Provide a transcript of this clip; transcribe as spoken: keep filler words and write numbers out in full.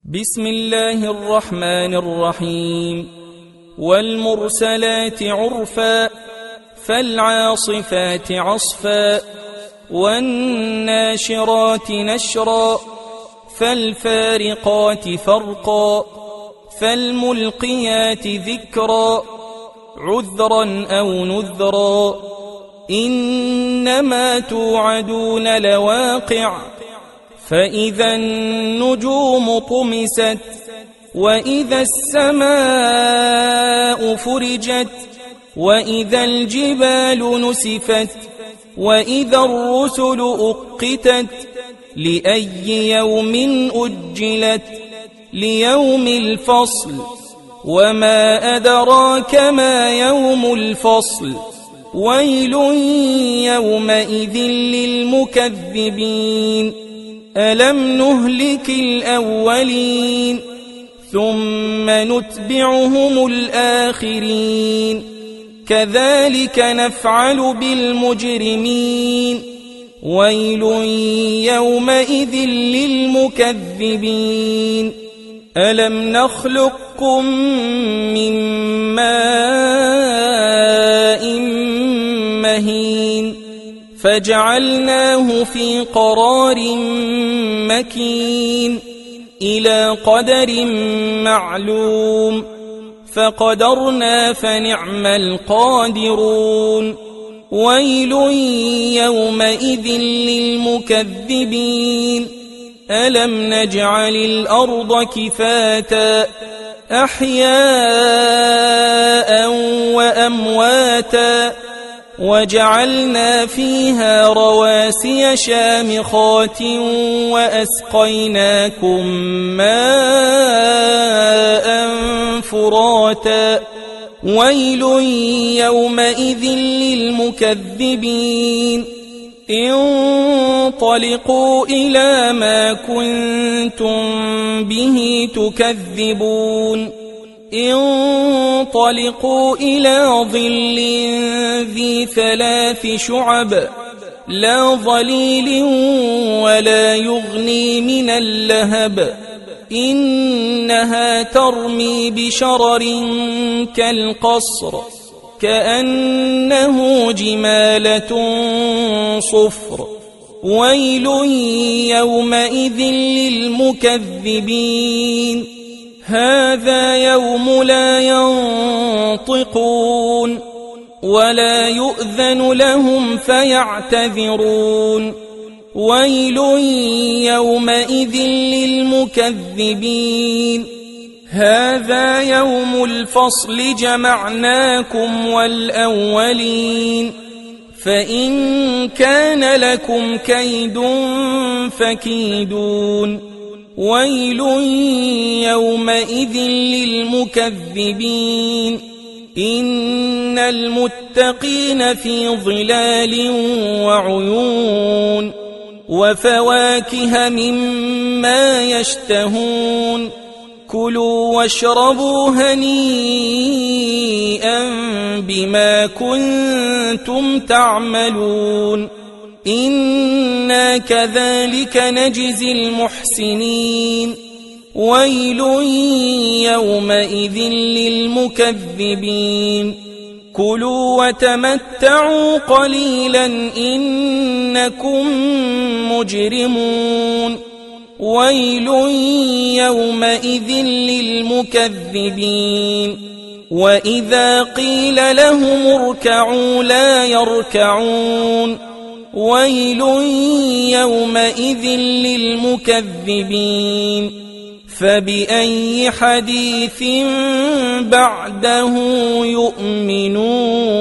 بسم الله الرحمن الرحيم. والمرسلات عرفا فالعاصفات عصفا والناشرات نشرا فالفارقات فرقا فالملقيات ذكرا عذرا أو نذرا إنما توعدون لواقع فإذا النجوم طمست وإذا السماء فرجت وإذا الجبال نسفت وإذا الرسل أقتت لأي يوم أجلت ليوم الفصل وما أدراك ما يوم الفصل ويل يومئذ للمكذبين ألم نهلك الأولين ثم نتبعهم الآخرين كذلك نفعل بالمجرمين ويل يومئذ للمكذبين ألم نخلقكم من ماء مهين فجعلناه في قرار مكين إلى قدر معلوم فقدرنا فنعم القادرون ويل يومئذ للمكذبين ألم نجعل الأرض كفاتا أحياء وأمواتا وجعلنا فيها رواسي شامخات وأسقيناكم ماء فراتا ويل يومئذ للمكذبين انطلقوا إلى ما كنتم به تكذبون انطلقوا إلى ظل ذي ثلاث شعب لا ظليل ولا يغني من اللهب إنها ترمي بشرر كالقصر كأنه جمالة صفر ويل يومئذ للمكذبين هذا يوم لا ينطقون ولا يؤذن لهم فيعتذرون ويل يومئذ للمكذبين هذا يوم الفصل جمعناكم والأولين فإن كان لكم كيد فكيدون ويل يومئذ للمكذبين إن المتقين في ظلال وعيون وفواكه مما يشتهون كلوا واشربوا هنيئا بما كنتم تعملون إنا كذلك نجزي المحسنين ويل يومئذ للمكذبين كلوا وتمتعوا قليلا إنكم مجرمون ويل يومئذ للمكذبين وإذا قيل لهم اركعوا لا يركعون ويل يومئذ للمكذبين فبأي حديث بعده يؤمنون.